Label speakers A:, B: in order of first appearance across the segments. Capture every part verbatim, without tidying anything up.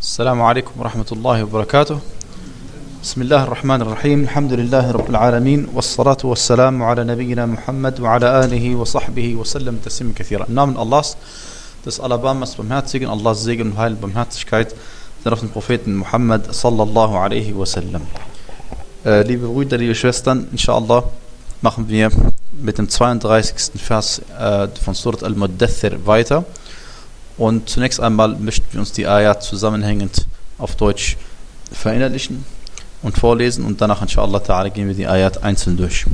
A: السلام عليكم ورحمة الله وبركاته. بسم الله الرحمن الرحيم. الحمد لله رب العالمين والصلاة والسلام على نبينا Muhammad وعلى آله وصحبه وسلم تسليما كثيرا. Im Namen Allahs, des Alabamas Barmherzigen, Allahs Segen und Heil und Barmherzigkeit sind auf den Propheten Muhammad sallallahu alaihi wasallam. Äh, liebe Brüder, liebe Schwestern, inshallah machen wir mit dem zweiunddreißigsten Vers äh, von Surat Al-Muddathir weiter. Und zunächst einmal möchten wir uns die Ayat zusammenhängend auf Deutsch verinnerlichen und vorlesen und danach inshallah ta'ala gehen wir die Ayat einzeln durch.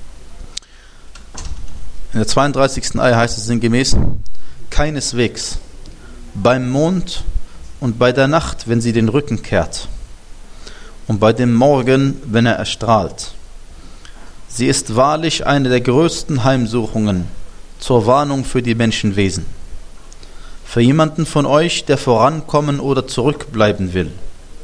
A: In der zweiunddreißigsten Ayat heißt es sinngemäß: Keineswegs beim Mond und bei der Nacht, wenn sie den Rücken kehrt, und bei dem Morgen, wenn er erstrahlt. Sie ist wahrlich eine der größten Heimsuchungen zur Warnung für die Menschenwesen. Für jemanden von euch, der vorankommen oder zurückbleiben will.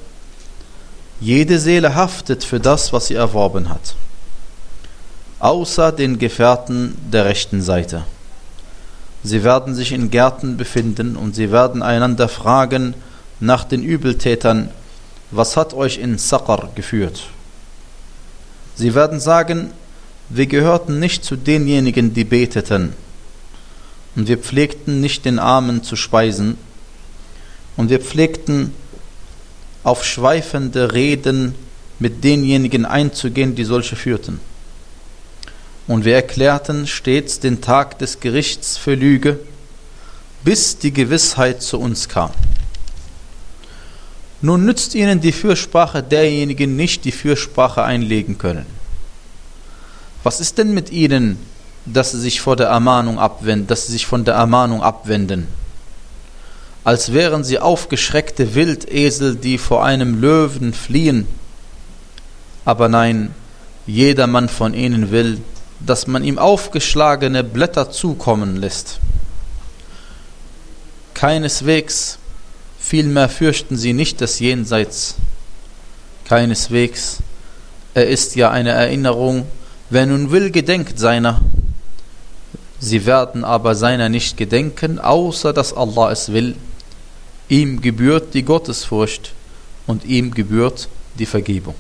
A: Jede Seele haftet für das, was sie erworben hat, außer den Gefährten der rechten Seite. Sie werden sich in Gärten befinden und sie werden einander fragen nach den Übeltätern: Was hat euch in Saqar geführt? Sie werden sagen: Wir gehörten nicht zu denjenigen, die beteten, und wir pflegten nicht den Armen zu speisen, und wir pflegten auf schweifende Reden mit denjenigen einzugehen, die solche führten. Und wir erklärten stets den Tag des Gerichts für Lüge, bis die Gewissheit zu uns kam. Nun nützt ihnen die Fürsprache derjenigen nicht, die Fürsprache einlegen können. Was ist denn mit ihnen, dass sie sich vor der Ermahnung abwenden, dass sie sich von der Ermahnung abwenden, als wären sie aufgeschreckte Wildesel, die vor einem Löwen fliehen? Aber nein, jedermann von ihnen will, dass man ihm aufgeschlagene Blätter zukommen lässt. Keineswegs, vielmehr fürchten sie nicht das Jenseits. Keineswegs, er ist ja eine Erinnerung, wer nun will, gedenkt seiner. Sie werden aber seiner nicht gedenken, außer dass Allah es will. Ihm gebührt die Gottesfurcht und ihm gebührt die Vergebung.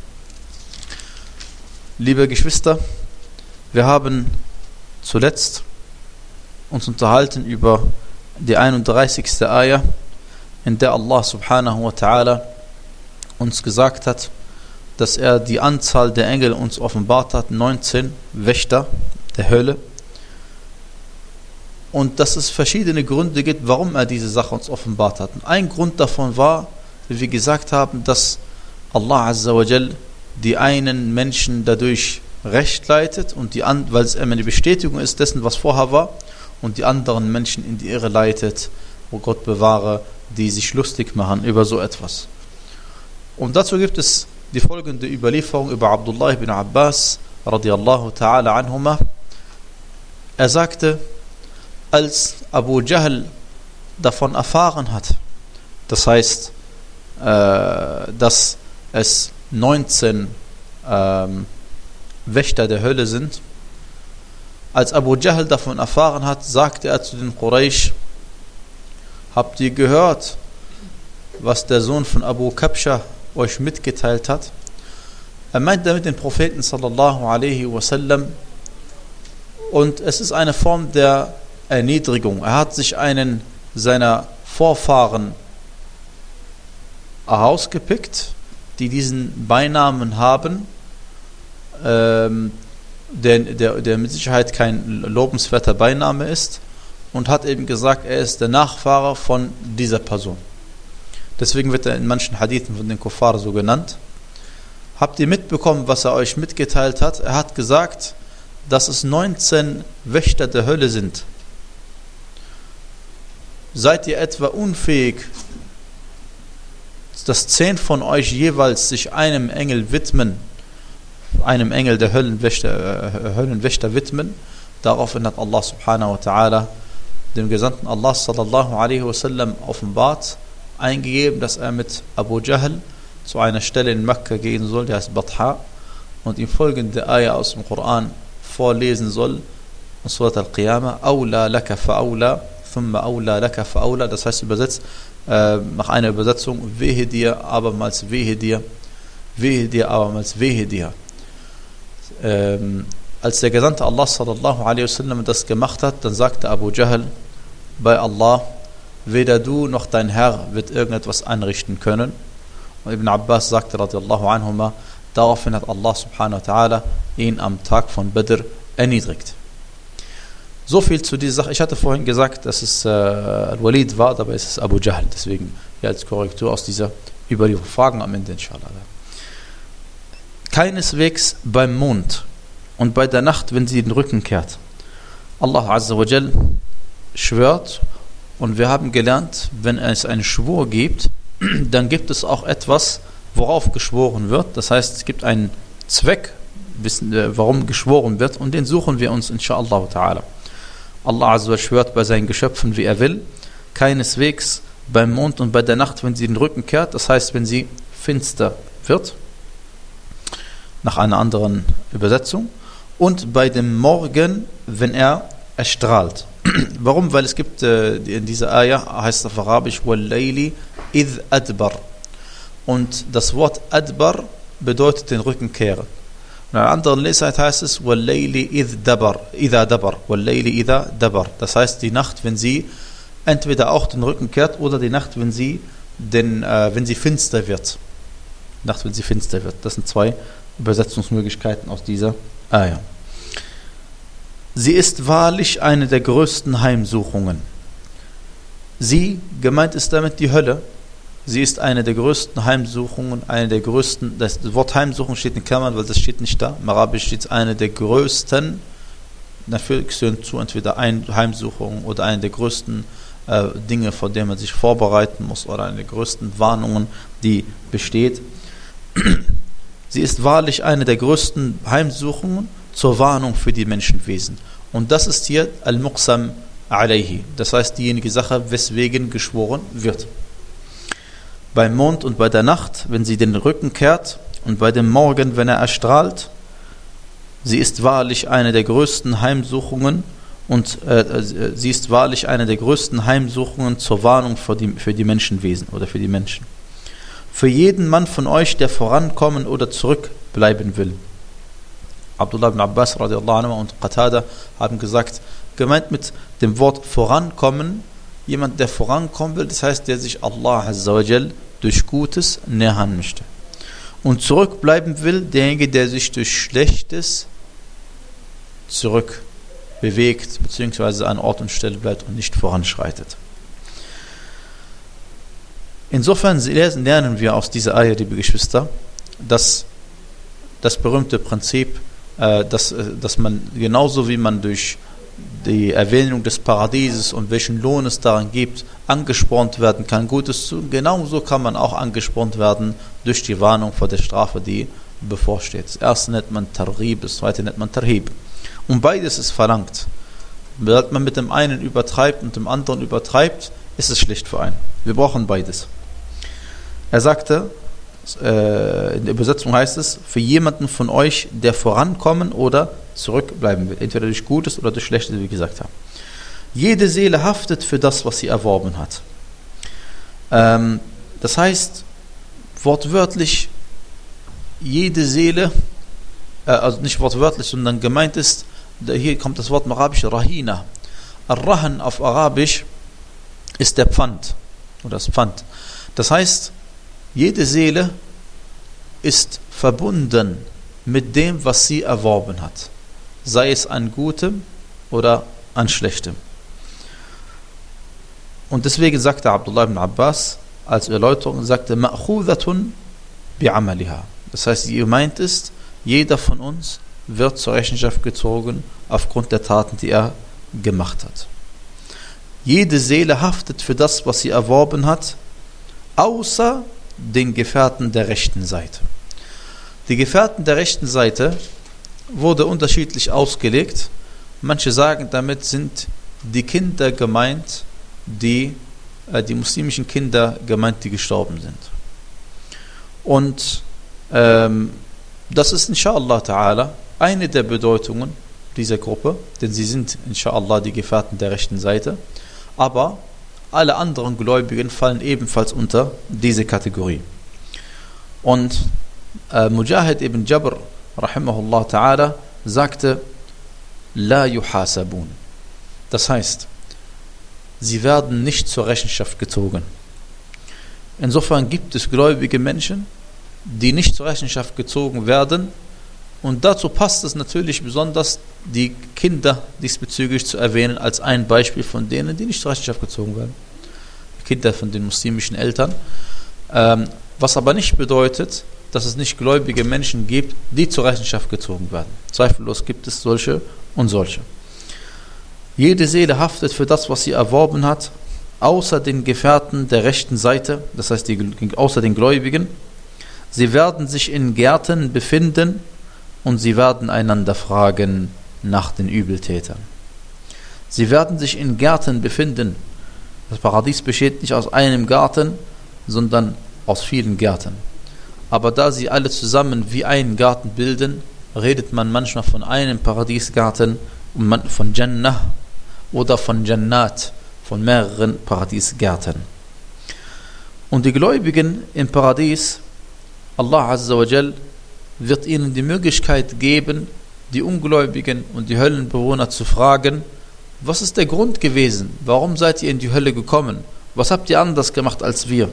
A: Liebe Geschwister, wir haben zuletzt uns unterhalten über die einunddreißigste Ayah, in der Allah subhanahu wa ta'ala uns gesagt hat, dass er die Anzahl der Engel uns offenbart hat, neunzehn Wächter der Hölle, und dass es verschiedene Gründe gibt, warum er diese Sache uns offenbart hat. Und ein Grund davon war, wie wir gesagt haben, dass Allah azza wa jal die einen Menschen dadurch recht leitet, und die an, weil es immer eine Bestätigung ist dessen, was vorher war, und die anderen Menschen in die Irre leitet, wo Gott bewahre, die sich lustig machen über so etwas. Und dazu gibt es die folgende Überlieferung über Abdullah ibn Abbas radiyallahu ta'ala anhuma. Er sagte, als Abu Jahl davon erfahren hat, das heißt, äh, dass es neunzehn ähm, Wächter der Hölle sind, als Abu Jahl davon erfahren hat, sagte er zu den Quraysh: Habt ihr gehört, was der Sohn von Abu Kabsha euch mitgeteilt hat? Er meint damit den Propheten sallallahu alaihi wasallam, und es ist eine Form der Erniedrigung. Er hat sich einen seiner Vorfahren herausgepickt, die diesen Beinamen haben, ähm, der, der, der mit Sicherheit kein lobenswerter Beiname ist, und hat eben gesagt, er ist der Nachfahre von dieser Person. Deswegen wird er in manchen Hadithen von den Kuffar so genannt. Habt ihr mitbekommen, was er euch mitgeteilt hat? Er hat gesagt, dass es neunzehn Wächter der Hölle sind. Seid ihr etwa unfähig, dass zehn von euch jeweils sich einem Engel widmen, einem Engel der Höllenwächter, äh, Höllenwächter widmen? Daraufhin hat Allah subhanahu wa ta'ala dem Gesandten Allah sallallahu alaihi wasallam offenbart, eingegeben, dass er mit Abu Jahl zu einer Stelle in Mekka gehen soll, die heißt Batha, und ihm folgende Ayah aus dem Koran vorlesen soll, in Surat Al-Qiyamah: Awla laka fa awla, thumma awla laka fa awla. Das heißt übersetzt: äh, nach einer Übersetzung, wehe dir, abermals wehe dir, wehe dir, abermals wehe dir. Ähm, als der Gesandte Allah sallallahu alaihi wasallam das gemacht hat, dann sagte Abu Jahl, bei Allah, weder du noch dein Herr wird irgendetwas anrichten können. Und Ibn Abbas sagte radiallahu anhuma, daraufhin hat Allah subhanahu wa ta'ala ihn am Tag von Badr erniedrigt. So viel zu dieser Sache. Ich hatte vorhin gesagt, dass es äh, Al-Walid war, dabei ist es Abu Jahl. Deswegen ja, als Korrektur aus dieser Überlieferung. Fragen am Ende, inshallah. Keineswegs beim Mond und bei der Nacht, wenn sie den Rücken kehrt. Allah Azza wa Jal schwört, und wir haben gelernt, wenn es einen Schwur gibt, dann gibt es auch etwas, worauf geschworen wird. Das heißt, es gibt einen Zweck, wissen, warum geschworen wird, und den suchen wir uns inshallah ta'ala. Allah Azza wa schwört bei seinen Geschöpfen, wie er will, keineswegs beim Mond und bei der Nacht, wenn sie den Rücken kehrt, das heißt, wenn sie finster wird, nach einer anderen Übersetzung, und bei dem Morgen, wenn er erstrahlt. Warum? Weil es gibt äh, in dieser Ayah, heißt auf Arabisch, وَاللَّيْلِ إِذْ أَدْبَرْ. Und das Wort Adbar bedeutet den Rücken kehren. In einer anderen Lesart heißt es وَاللَّيْلِ إِذْ دَبَرْ إِذَا دَبَرْ وَاللَّيْلِ إِذَا دَبَرْ. Das heißt, die Nacht, wenn sie entweder auch den Rücken kehrt, oder die Nacht, wenn sie, den, äh, wenn sie finster wird. Nacht, wenn sie finster wird. Das sind zwei Übersetzungsmöglichkeiten aus dieser Ayah. Sie ist wahrlich eine der größten Heimsuchungen. Sie, gemeint ist damit die Hölle, sie ist eine der größten Heimsuchungen, eine der größten, das Wort Heimsuchung steht in Klammern, weil das steht nicht da. Im Arabisch steht eine der größten, dafür gehören zu entweder eine Heimsuchung oder eine der größten äh, Dinge, vor denen man sich vorbereiten muss, oder eine der größten Warnungen, die besteht. Sie ist wahrlich eine der größten Heimsuchungen zur Warnung für die Menschenwesen. Und das ist hier Al-Muqsam alayhi, das heißt diejenige Sache, weswegen geschworen wird. Beim Mond und bei der Nacht, wenn sie den Rücken kehrt, und bei dem Morgen, wenn er erstrahlt, sie ist wahrlich eine der größten Heimsuchungen, und äh, sie ist wahrlich eine der größten Heimsuchungen zur Warnung für die, für die Menschenwesen oder für die Menschen. Für jeden Mann von euch, der vorankommen oder zurückbleiben will. Abdullah ibn Abbas radiallahu anhu und Qatada haben gesagt, gemeint mit dem Wort vorankommen, jemand, der vorankommen will, das heißt, der sich Allah Azza wa Jal durch Gutes nähern möchte. Und zurückbleiben will, derjenige, der sich durch Schlechtes zurückbewegt, beziehungsweise an Ort und Stelle bleibt und nicht voranschreitet. Insofern lernen wir aus dieser Ayah, liebe Geschwister, dass das berühmte Prinzip, dass, dass man genauso wie man durch die Erwähnung des Paradieses und welchen Lohn es daran gibt, angespornt werden kann, Gutes zu tun, genauso kann man auch angespornt werden durch die Warnung vor der Strafe, die bevorsteht. Das erste nennt man Targhib, das zweite nennt man Tarhib. Und beides ist verlangt. Wenn man mit dem einen übertreibt und dem anderen übertreibt, ist es schlecht für einen. Wir brauchen beides. Er sagte, in der Übersetzung heißt es, für jemanden von euch, der vorankommen oder zurückbleiben will, entweder durch Gutes oder durch Schlechtes, wie wir gesagt haben. Jede Seele haftet für das, was sie erworben hat. Ähm, das heißt, wortwörtlich, jede Seele, äh, also nicht wortwörtlich, sondern gemeint ist, hier kommt das Wort im Arabischen, Rahina. Ar-Rahan auf Arabisch ist der Pfand, oder das Pfand. Das heißt, jede Seele ist verbunden mit dem, was sie erworben hat. Sei es an Gutem oder an Schlechtem. Und deswegen sagte Abdullah ibn Abbas als Erläuterung, sagte, Ma'khudhatun bi'amaliha. Das heißt, gemeint ist, jeder von uns wird zur Rechenschaft gezogen aufgrund der Taten, die er gemacht hat. Jede Seele haftet für das, was sie erworben hat, außer den Gefährten der rechten Seite. Die Gefährten der rechten Seite wurde unterschiedlich ausgelegt. Manche sagen, damit sind die Kinder gemeint, die, äh, die muslimischen Kinder gemeint, die gestorben sind. Und ähm, das ist inshallah ta'ala eine der Bedeutungen dieser Gruppe, denn sie sind inshallah die Gefährten der rechten Seite. Aber Alle anderen Gläubigen fallen ebenfalls unter diese Kategorie. Und äh, Mujahid ibn Jabr, rahimahullah ta'ala, sagte, La yuhasabun. Das heißt, sie werden nicht zur Rechenschaft gezogen. Insofern gibt es gläubige Menschen, die nicht zur Rechenschaft gezogen werden. Und dazu passt es natürlich besonders, die Kinder diesbezüglich zu erwähnen, als ein Beispiel von denen, die nicht zur Rechenschaft gezogen werden. Kinder von den muslimischen Eltern. Ähm, was aber nicht bedeutet, dass es nicht gläubige Menschen gibt, die zur Rechenschaft gezogen werden. Zweifellos gibt es solche und solche. Jede Seele haftet für das, was sie erworben hat, außer den Gefährten der rechten Seite, das heißt die, außer den Gläubigen. Sie werden sich in Gärten befinden und sie werden einander fragen nach den Übeltätern. Sie werden sich in Gärten befinden. Das Paradies besteht nicht aus einem Garten, sondern aus vielen Gärten. Aber da sie alle zusammen wie einen Garten bilden, redet man manchmal von einem Paradiesgarten und man von Jannah oder von Jannat, von mehreren Paradiesgärten. Und die Gläubigen im Paradies, Allah Azza wa Jal, wird ihnen die Möglichkeit geben, die Ungläubigen und die Höllenbewohner zu fragen, was ist der Grund gewesen? Warum seid ihr in die Hölle gekommen? Was habt ihr anders gemacht als wir?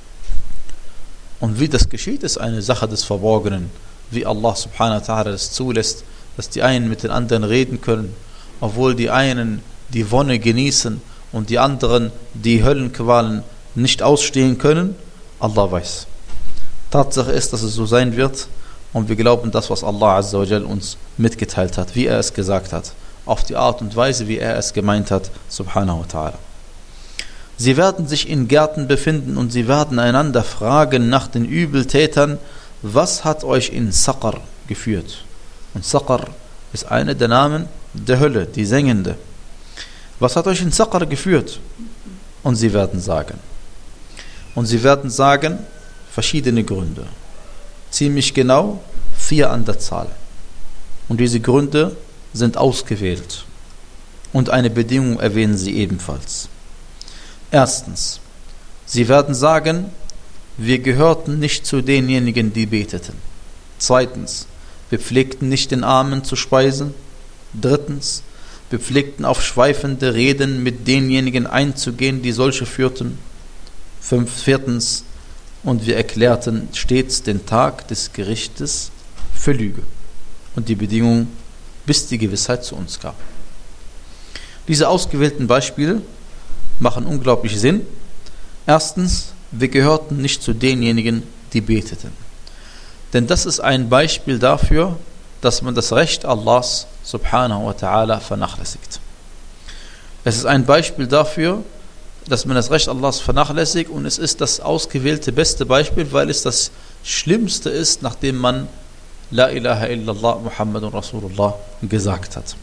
A: Und wie das geschieht, ist eine Sache des Verborgenen. Wie Allah subhanahu wa ta'ala das zulässt, dass die einen mit den anderen reden können, obwohl die einen die Wonne genießen und die anderen die Höllenqualen nicht ausstehen können. Allah weiß. Tatsache ist, dass es so sein wird und wir glauben das, was Allah Azza wa Jal uns mitgeteilt hat, wie er es gesagt hat, auf die Art und Weise, wie er es gemeint hat, subhanahu wa ta'ala. Sie werden sich in Gärten befinden und sie werden einander fragen nach den Übeltätern, was hat euch in Saqar geführt? Und Saqar ist einer der Namen der Hölle, die Sengende. Was hat euch in Saqar geführt? Und sie werden sagen. Und sie werden sagen, verschiedene Gründe. Ziemlich genau vier an der Zahl. Und diese Gründe sind ausgewählt. Und eine Bedingung erwähnen sie ebenfalls. Erstens, sie werden sagen, wir gehörten nicht zu denjenigen, die beteten. Zweitens, wir pflegten nicht den Armen zu speisen. Drittens, wir pflegten auf schweifende Reden mit denjenigen einzugehen, die solche führten. Fünf, viertens, und wir erklärten stets den Tag des Gerichtes für Lüge. Und die Bedingung, bis die Gewissheit zu uns kam. Diese ausgewählten Beispiele machen unglaublich Sinn. Erstens, wir gehörten nicht zu denjenigen, die beteten. Denn das ist ein Beispiel dafür, dass man das Recht Allahs subhanahu wa ta'ala vernachlässigt. Es ist ein Beispiel dafür, dass man das Recht Allahs vernachlässigt und es ist das ausgewählte beste Beispiel, weil es das Schlimmste ist, nachdem man La ilaha illallah Muhammadun Rasulullah gesagt hat.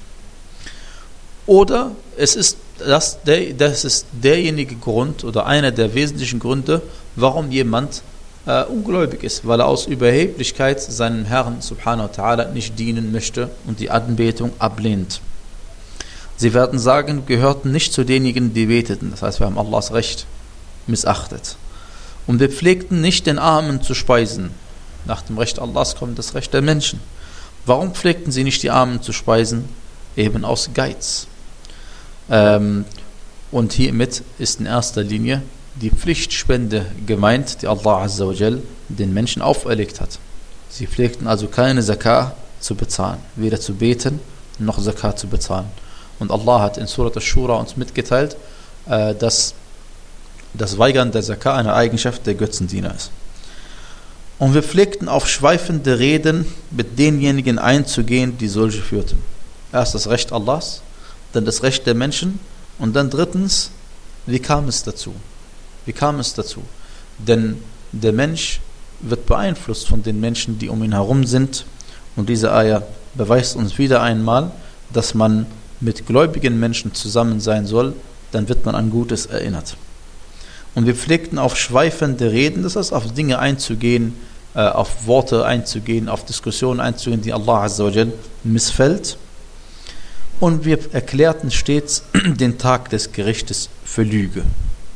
A: Oder es ist das, der, das ist derjenige Grund oder einer der wesentlichen Gründe, warum jemand äh, ungläubig ist, weil er aus Überheblichkeit seinem Herrn subhanahu wa ta'ala nicht dienen möchte und die Anbetung ablehnt. Sie werden sagen, gehörten nicht zu denjenigen, die beteten. Das heißt, wir haben Allahs Recht missachtet. Und wir pflegten nicht, den Armen zu speisen. Nach dem Recht Allahs kommt das Recht der Menschen. Warum pflegten sie nicht, die Armen zu speisen? Eben aus Geiz. Ähm, und hiermit ist in erster Linie die Pflichtspende gemeint, die Allah Azza wa Jal den Menschen auferlegt hat. Sie pflegten also keine Zakah zu bezahlen, weder zu beten noch Zakah zu bezahlen. Und Allah hat in Surat Ash-Shura uns mitgeteilt, äh, dass das Weigern der Zakah eine Eigenschaft der Götzendiener ist. Und wir pflegten auf schweifende Reden mit denjenigen einzugehen, die solche führten. Erst das Recht Allahs, dann das Recht der Menschen und dann drittens, wie kam es dazu? Wie kam es dazu? Denn der Mensch wird beeinflusst von den Menschen, die um ihn herum sind. Und diese Ayah beweist uns wieder einmal, dass man mit gläubigen Menschen zusammen sein soll, dann wird man an Gutes erinnert. Und wir pflegten auf schweifende Reden, das heißt auf Dinge einzugehen, auf Worte einzugehen, auf Diskussionen einzugehen, die Allah Azza wa Jal missfällt. Und wir erklärten stets den Tag des Gerichtes für Lüge.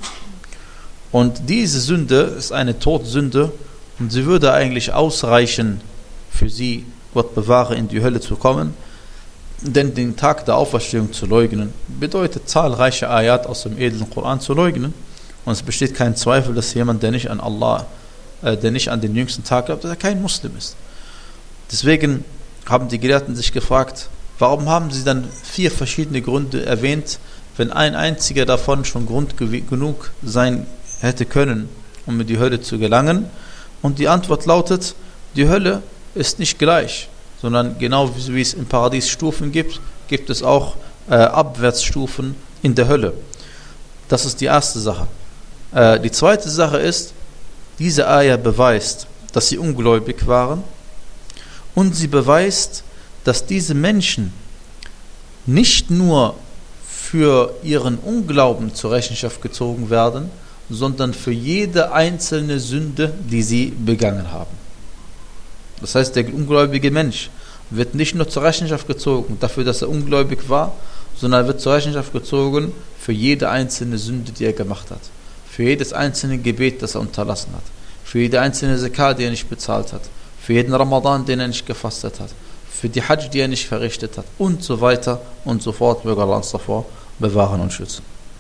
A: Und diese Sünde ist eine Todsünde und sie würde eigentlich ausreichen für sie, Gott bewahre, in die Hölle zu kommen. Denn den Tag der Auferstehung zu leugnen, bedeutet zahlreiche Ayat aus dem edlen Koran zu leugnen. Und es besteht kein Zweifel, dass jemand, der nicht an Allah, äh, der nicht an den jüngsten Tag glaubt, dass er kein Muslim ist. Deswegen haben die Gelehrten sich gefragt, warum haben sie dann vier verschiedene Gründe erwähnt, wenn ein einziger davon schon Grund genug sein hätte können, um in die Hölle zu gelangen. Und die Antwort lautet, die Hölle ist nicht gleich, sondern genau wie es im Paradies Stufen gibt, gibt es auch äh, Abwärtsstufen in der Hölle. Das ist die erste Sache. Äh, die zweite Sache ist, diese Ayah beweist, dass sie ungläubig waren, und sie beweist, dass diese Menschen nicht nur für ihren Unglauben zur Rechenschaft gezogen werden, sondern für jede einzelne Sünde, die sie begangen haben. Das heißt, der ungläubige Mensch wird nicht nur zur Rechenschaft gezogen dafür, dass er ungläubig war, sondern er wird zur Rechenschaft gezogen für jede einzelne Sünde, die er gemacht hat. Für jedes einzelne Gebet, das er unterlassen hat. Für jede einzelne Zakat, die er nicht bezahlt hat. Für jeden Ramadan, den er nicht gefastet hat. Für die Hajj, die er nicht verrichtet hat. Und so weiter und so fort. Möge Allah uns davor bewahren und schützen.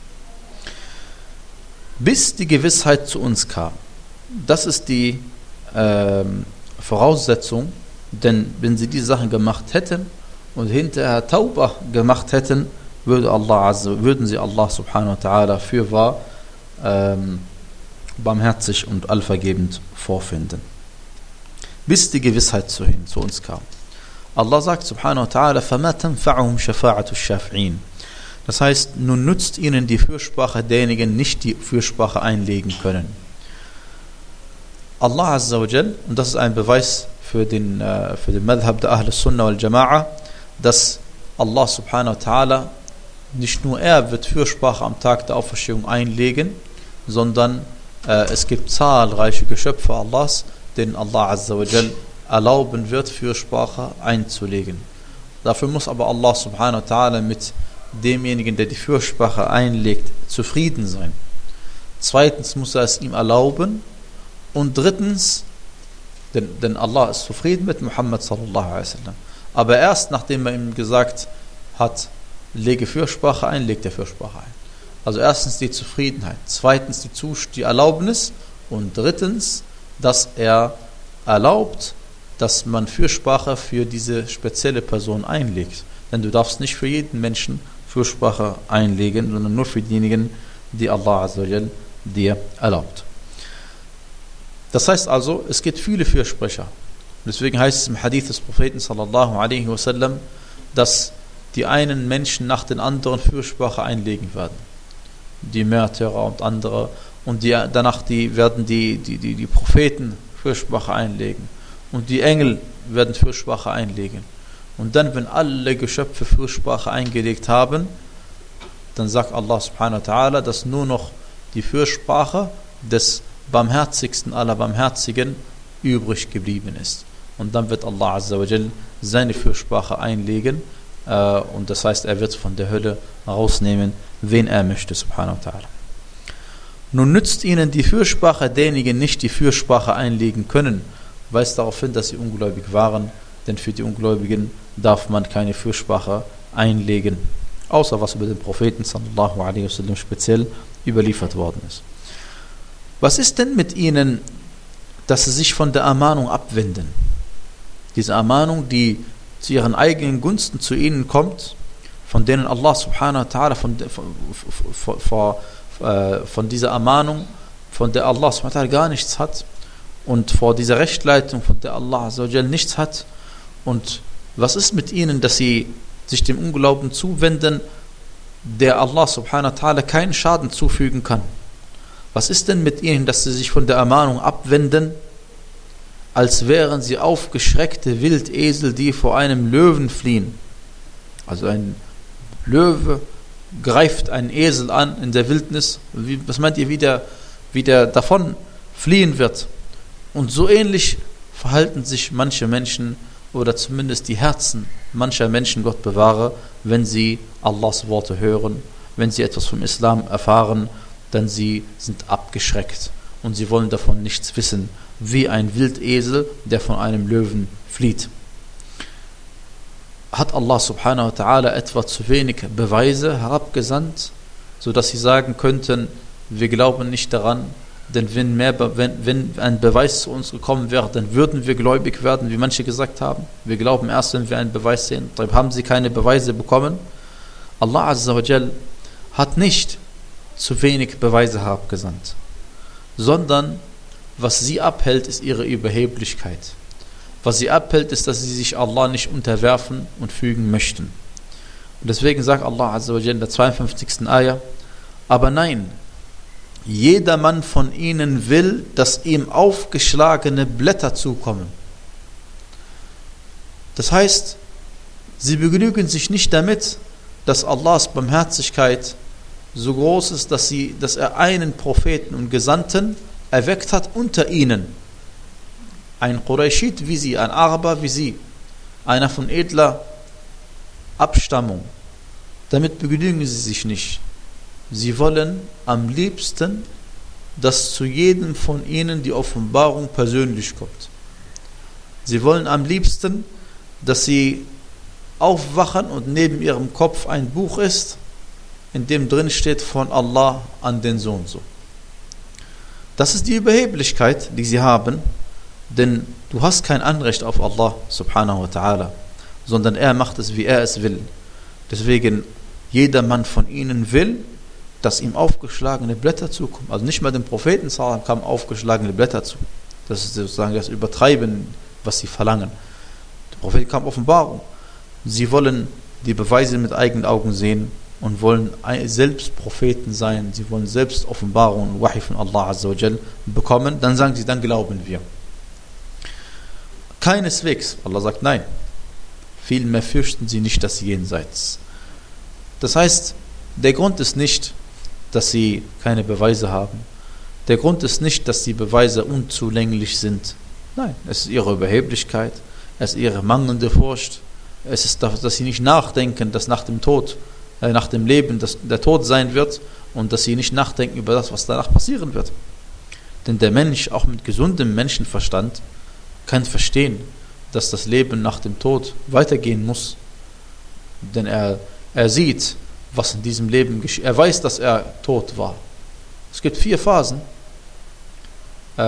A: Bis die Gewissheit zu uns kam. Das ist die ähm, Voraussetzung, denn wenn sie diese Sachen gemacht hätten und hinterher Tauba gemacht hätten, würde Allah, also würden sie Allah subhanahu wa ta'ala fürwahr ähm, barmherzig und allvergebend vorfinden. Bis die Gewissheit zu, hin, zu uns kam. Allah sagt subhanahu wa ta'ala, فَمَا تَنْفَعُهُمْ شَفَاعَةُ الشَّافِعِينَ. Das heißt, nun nützt ihnen die Fürsprache derjenigen nicht, die Fürsprache einlegen können. Allah Azza wa Jal, und das ist ein Beweis für den, äh, für den Madhab der Ahl Sunnah wal Jama'a, dass Allah subhanahu wa ta'ala, nicht nur er wird Fürsprache am Tag der Auferstehung einlegen, sondern äh, es gibt zahlreiche Geschöpfe Allahs, denen Allah Azza wa Jal erlauben wird, Fürsprache einzulegen. Dafür muss aber Allah subhanahu wa ta'ala mit demjenigen, der die Fürsprache einlegt, zufrieden sein. Zweitens muss er es ihm erlauben. Und drittens, denn, denn Allah ist zufrieden mit Muhammad sallallahu alaihi wasallam. Aber erst nachdem er ihm gesagt hat, lege Fürsprache ein, legt er Fürsprache ein. Also erstens die Zufriedenheit, zweitens die, Zus- die Erlaubnis und drittens, dass er erlaubt, dass man Fürsprache für diese spezielle Person einlegt. Denn du darfst nicht für jeden Menschen Fürsprache einlegen, sondern nur für diejenigen, die Allah Azza wa Jal dir erlaubt. Das heißt also, es gibt viele Fürsprecher. Deswegen heißt es im Hadith des Propheten sallallahu alaihi wasallam, dass die einen Menschen nach den anderen Fürsprache einlegen werden. Die Märtyrer und andere. Und die, danach die, werden die, die, die, die Propheten Fürsprache einlegen. Und die Engel werden Fürsprache einlegen. Und dann, wenn alle Geschöpfe Fürsprache eingelegt haben, dann sagt Allah subhanahu wa ta'ala, dass nur noch die Fürsprache des barmherzigsten aller Barmherzigen übrig geblieben ist. Und dann wird Allah Azza wa Jal seine Fürsprache einlegen äh, und das heißt, er wird von der Hölle rausnehmen, wen er möchte, subhanahu wa ta'ala. Nun nützt ihnen die Fürsprache derjenigen nicht, die Fürsprache einlegen können, weist darauf hin, dass sie ungläubig waren, denn für die Ungläubigen darf man keine Fürsprache einlegen, außer was über den Propheten sallallahu alaihi wasallam speziell überliefert worden ist. Was ist denn mit ihnen, dass sie sich von der Ermahnung abwenden? Diese Ermahnung, die zu ihren eigenen Gunsten zu ihnen kommt, von denen Allah subhanahu wa ta'ala von, von, von, von dieser Ermahnung, von der Allah subhanahu wa ta'ala gar nichts hat und vor dieser Rechtleitung, von der Allah azza wa jal nichts hat. Und was ist mit ihnen, dass sie sich dem Unglauben zuwenden, der Allah subhanahu wa ta'ala keinen Schaden zufügen kann? Was ist denn mit ihnen, dass sie sich von der Ermahnung abwenden, als wären sie aufgeschreckte Wildesel, die vor einem Löwen fliehen? Also ein Löwe greift einen Esel an in der Wildnis. Wie, was meint ihr, wie der, wie der davon fliehen wird? Und so ähnlich verhalten sich manche Menschen, oder zumindest die Herzen mancher Menschen, Gott bewahre, wenn sie Allahs Worte hören, wenn sie etwas vom Islam erfahren denn sie sind abgeschreckt und sie wollen davon nichts wissen, wie ein Wildesel, der von einem Löwen flieht. Hat Allah subhanahu wa ta'ala etwa zu wenig Beweise herabgesandt, sodass sie sagen könnten, wir glauben nicht daran, denn wenn, mehr, wenn, wenn ein Beweis zu uns gekommen wäre, dann würden wir gläubig werden, wie manche gesagt haben. Wir glauben erst, wenn wir einen Beweis sehen. Deshalb haben sie keine Beweise bekommen. Allah Azza wa Jal hat nicht zu wenig Beweise herabgesandt, sondern was sie abhält, ist ihre Überheblichkeit. Was sie abhält, ist, dass sie sich Allah nicht unterwerfen und fügen möchten. Und deswegen sagt Allah Azza wa Jal in der zweiundfünfzigsten Ayah, aber nein, jedermann von ihnen will, dass ihm aufgeschlagene Blätter zukommen. Das heißt, sie begnügen sich nicht damit, dass Allahs Barmherzigkeit so groß ist, dass, sie, dass er einen Propheten und Gesandten erweckt hat unter ihnen. Ein Qurayshit wie sie, ein Araber wie sie, einer von edler Abstammung. Damit begnügen sie sich nicht. Sie wollen am liebsten, dass zu jedem von ihnen die Offenbarung persönlich kommt. Sie wollen am liebsten, dass sie aufwachen und neben ihrem Kopf ein Buch ist, in dem drin steht von Allah an den Sohn so. Das ist die Überheblichkeit, die sie haben, denn du hast kein Anrecht auf Allah subhanahu wa ta'ala, sondern er macht es, wie er es will. Deswegen, jedermann von ihnen will, dass ihm aufgeschlagene Blätter zukommen. Also nicht mal dem Propheten kamen aufgeschlagene Blätter zu. Das ist sozusagen das Übertreiben, was sie verlangen. Der Prophet kam Offenbarung. Sie wollen die Beweise mit eigenen Augen sehen und wollen selbst Propheten sein. Sie wollen selbst Offenbarung und Wahi von Allah Azza wa Jal bekommen. Dann sagen sie, dann glauben wir. Keineswegs. Allah sagt nein. Vielmehr fürchten sie nicht das Jenseits. Das heißt, der Grund ist nicht, dass sie keine Beweise haben. Der Grund ist nicht, dass die Beweise unzulänglich sind. Nein, es ist ihre Überheblichkeit, es ist ihre mangelnde Furcht, es ist, dass sie nicht nachdenken, dass nach dem Tod, äh, nach dem Leben dass der Tod sein wird und dass sie nicht nachdenken über das, was danach passieren wird. Denn der Mensch, auch mit gesundem Menschenverstand, kann verstehen, dass das Leben nach dem Tod weitergehen muss. Denn er, er sieht, was in diesem Leben geschieht. Er weiß, dass er tot war. Es gibt vier Phasen. Äh,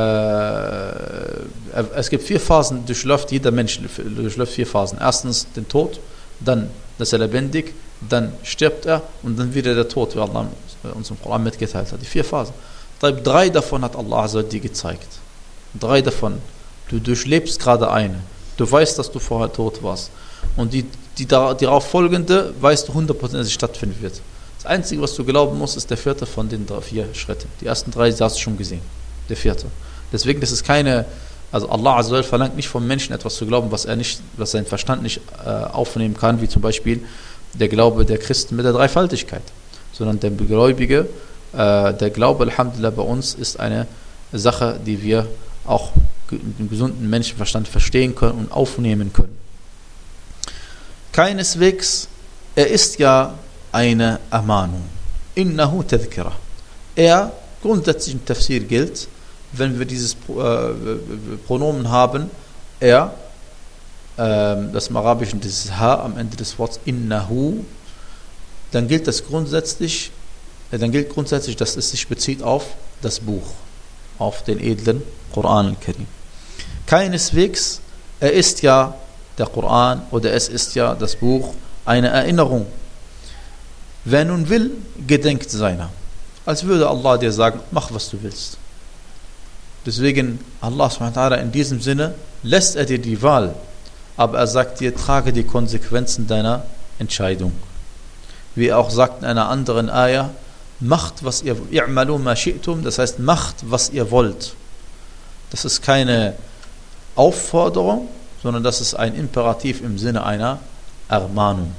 A: es gibt vier Phasen, durchläuft jeder Mensch durchläuft vier Phasen. Erstens den Tod, dann ist er lebendig, dann stirbt er und dann wieder der Tod, wie Allah uns im Koran mitgeteilt hat. Die vier Phasen. Drei davon hat Allah Azza dir gezeigt. Drei davon. Du durchlebst gerade eine. Du weißt, dass du vorher tot warst. Und die, die, die darauf folgende, weißt du hundertprozentig stattfinden wird. Das Einzige, was du glauben musst, ist der vierte von den drei, vier Schritten. Die ersten drei hast du schon gesehen. Der vierte. Deswegen, das ist keine, also Allah Azza wa Jal verlangt nicht vom Menschen etwas zu glauben, was er nicht, was sein Verstand nicht äh, aufnehmen kann, wie zum Beispiel der Glaube der Christen mit der Dreifaltigkeit. Sondern der Gläubige, äh, der Glaube, Alhamdulillah, bei uns ist eine Sache, die wir auch mit dem gesunden Menschenverstand verstehen können und aufnehmen können. Keineswegs, er ist ja eine Ermahnung. Innahu tadhkira. Er, grundsätzlich im Tafsir gilt, wenn wir dieses äh, Pronomen haben, er, äh, das im Arabischen dieses Ha am Ende des Wortes innahu, dann gilt das grundsätzlich, äh, dann gilt grundsätzlich, dass es sich bezieht auf das Buch, auf den edlen Koran al-Karim. Keineswegs, er ist ja der Koran oder es ist ja das Buch eine Erinnerung. Wer nun will, gedenkt seiner. Als würde Allah dir sagen, mach was du willst. Deswegen, Allah subhanahu wa ta'ala in diesem Sinne lässt er dir die Wahl, aber er sagt dir, trage die Konsequenzen deiner Entscheidung. Wie er auch sagt in einer anderen Ayah, macht was ihr i'malu ma shi'tum, das heißt, macht was ihr wollt. Das ist keine Aufforderung, sondern das ist ein Imperativ im Sinne einer Ermahnung.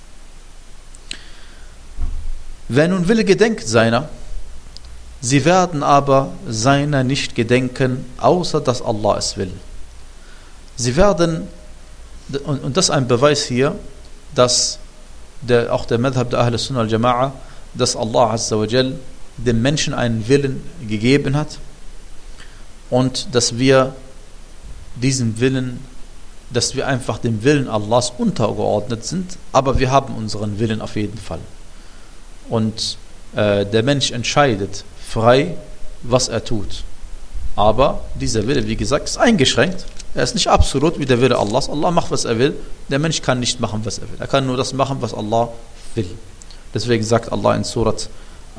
A: Wer nun will, gedenkt seiner, sie werden aber seiner nicht gedenken, außer dass Allah es will. Sie werden, und das ist ein Beweis hier, dass der, auch der Madhab der Ahl Sunnah al-Jama'a, dass Allah Azza wa Jal dem Menschen einen Willen gegeben hat und dass wir diesen Willen, dass wir einfach dem Willen Allahs untergeordnet sind, aber wir haben unseren Willen auf jeden Fall. Und äh, der Mensch entscheidet frei, was er tut. Aber dieser Wille, wie gesagt, ist eingeschränkt. Er ist nicht absolut wie der Wille Allahs. Allah macht, was er will. Der Mensch kann nicht machen, was er will. Er kann nur das machen, was Allah will. Deswegen sagt Allah in Surat äh,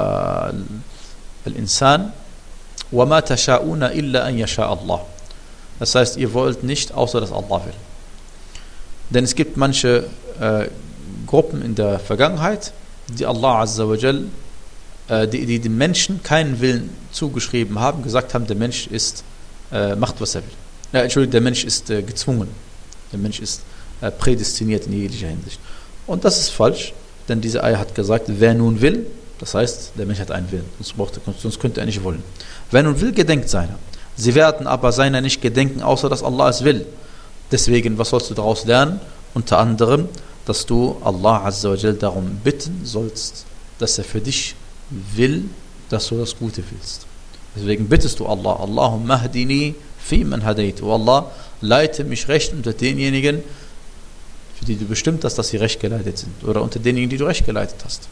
A: Al-Insan, وَمَا تَشَاءُونَ إِلَّا أَنْ يَشَاءَ اللَّهُ. Das heißt, ihr wollt nicht, außer dass Allah will. Denn es gibt manche äh, Gruppen in der Vergangenheit, die Allah Azza wa Jal, äh, die, die dem Menschen keinen Willen zugeschrieben haben, gesagt haben, der Mensch ist, äh, macht, was er will. Ja, Entschuldigung, der Mensch ist äh, gezwungen. Der Mensch ist äh, prädestiniert in jeglicher Hinsicht. Und das ist falsch, denn diese Ayah hat gesagt, wer nun will, das heißt, der Mensch hat einen Willen, sonst, braucht er, sonst könnte er nicht wollen. Wer nun will, gedenkt seiner. Sie werden aber seiner nicht gedenken, außer dass Allah es will. Deswegen, was sollst du daraus lernen? Unter anderem, dass du Allah Azza wa Jal darum bitten sollst, dass er für dich will, dass du das Gute willst. Deswegen bittest du Allah, Allahumma hdini fi man hadayt. O Allah, leite mich recht unter denjenigen, für die du bestimmt hast, dass sie recht geleitet sind. Oder unter denjenigen, die du recht geleitet hast.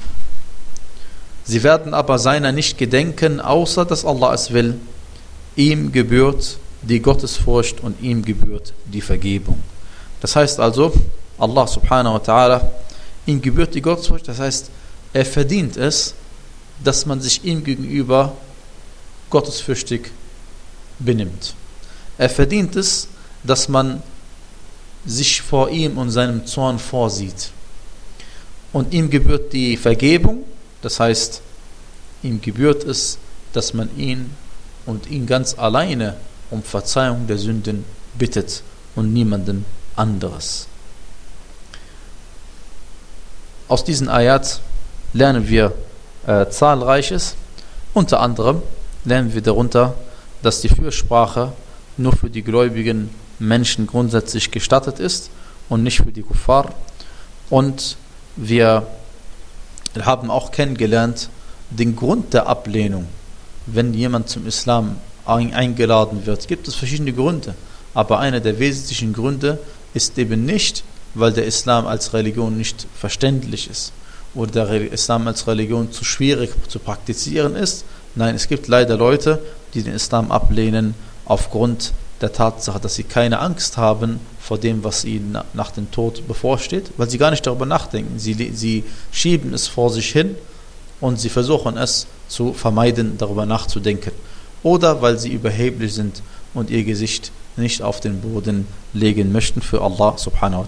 A: Sie werden aber seiner nicht gedenken, außer dass Allah es will. Ihm gebührt die Gottesfurcht und ihm gebührt die Vergebung. Das heißt also, Allah subhanahu wa ta'ala, ihm gebührt die Gottesfurcht, das heißt, er verdient es, dass man sich ihm gegenüber gottesfürchtig benimmt. Er verdient es, dass man sich vor ihm und seinem Zorn vorsieht. Und ihm gebührt die Vergebung, das heißt, ihm gebührt es, dass man ihn und ihn ganz alleine um Verzeihung der Sünden bittet und niemanden anderes. Aus diesen Ayat lernen wir äh, zahlreiches. Unter anderem lernen wir darunter, dass die Fürsprache nur für die gläubigen Menschen grundsätzlich gestattet ist und nicht für die Kuffar. Und wir haben auch kennengelernt den Grund der Ablehnung. Wenn jemand zum Islam eingeladen wird, gibt es verschiedene Gründe. Aber einer der wesentlichen Gründe ist eben nicht, weil der Islam als Religion nicht verständlich ist oder der Islam als Religion zu schwierig zu praktizieren ist. Nein, es gibt leider Leute, die den Islam ablehnen aufgrund der Tatsache, dass sie keine Angst haben vor dem, was ihnen nach dem Tod bevorsteht, weil sie gar nicht darüber nachdenken. Sie, sie schieben es vor sich hin und sie versuchen es zu vermeiden, darüber nachzudenken. Oder weil sie überheblich sind und ihr Gesicht nicht auf den Boden legen möchten für Allah subhanahu wa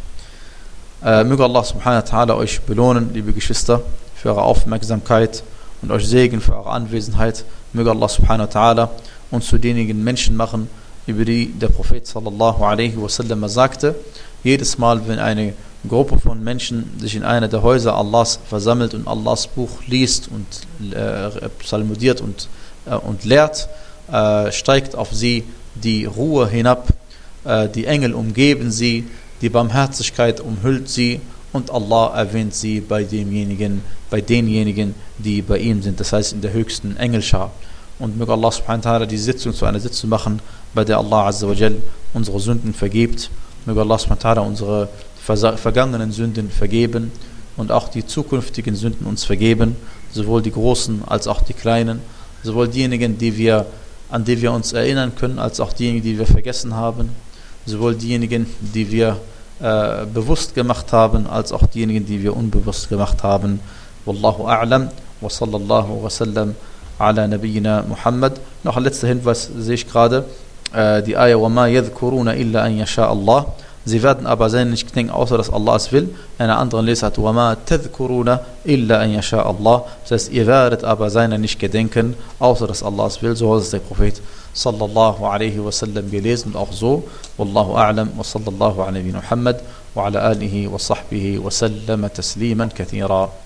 A: ta'ala. Äh, möge Allah subhanahu wa ta'ala euch belohnen, liebe Geschwister, für eure Aufmerksamkeit und euch segnen für eure Anwesenheit. Möge Allah subhanahu wa ta'ala uns zu denjenigen Menschen machen, über die der Prophet sallallahu alaihi wasallam sagte, jedes Mal, wenn eine Gruppe von Menschen sich in einer der Häuser Allahs versammelt und Allahs Buch liest und äh, psalmodiert und, äh, und lehrt, äh, steigt auf sie die Ruhe hinab, äh, die Engel umgeben sie, die Barmherzigkeit umhüllt sie und Allah erwähnt sie bei demjenigen, bei denjenigen, die bei ihm sind, das heißt in der höchsten Engelschar. Und möge Allah subhanahu wa ta'ala die Sitzung zu einer Sitzung machen, bei der Allah azza wa jal unsere Sünden vergibt. Möge Allah subhanahu wa ta'ala unsere vergangenen Sünden vergeben und auch die zukünftigen Sünden uns vergeben, sowohl die großen als auch die kleinen, sowohl diejenigen, die wir, an die wir uns erinnern können, als auch diejenigen, die wir vergessen haben, sowohl diejenigen, die wir äh, bewusst gemacht haben, als auch diejenigen, die wir unbewusst gemacht haben. Wallahu a'lam wa sallallahu wa sallam ala nabiyyina Muhammad. Noch ein letzter Hinweis sehe ich gerade, äh, die Ayah وَمَا يَذْكُرُونَ إِلَّا أَنْ يَشَاءَ اللَّهُ. Sie werden aber sein nicht gedenken, außer dass Allah es will. In einer anderen Lesart, وَمَا تَذْكُرُونَ إِلَّا أَنْ يَشَاءَ اللَّهُ. Das heißt, ihr werdet aber seiner nicht gedenken, außer dass Allah es will. So hat es der Prophet sallallahu alaihi wasallam gelesen und auch so. Wallahu a'lam wa sallallahu ala nabiyyina Muhammad wa ala alihi wa sahbihi wa sallama tasliman kathira.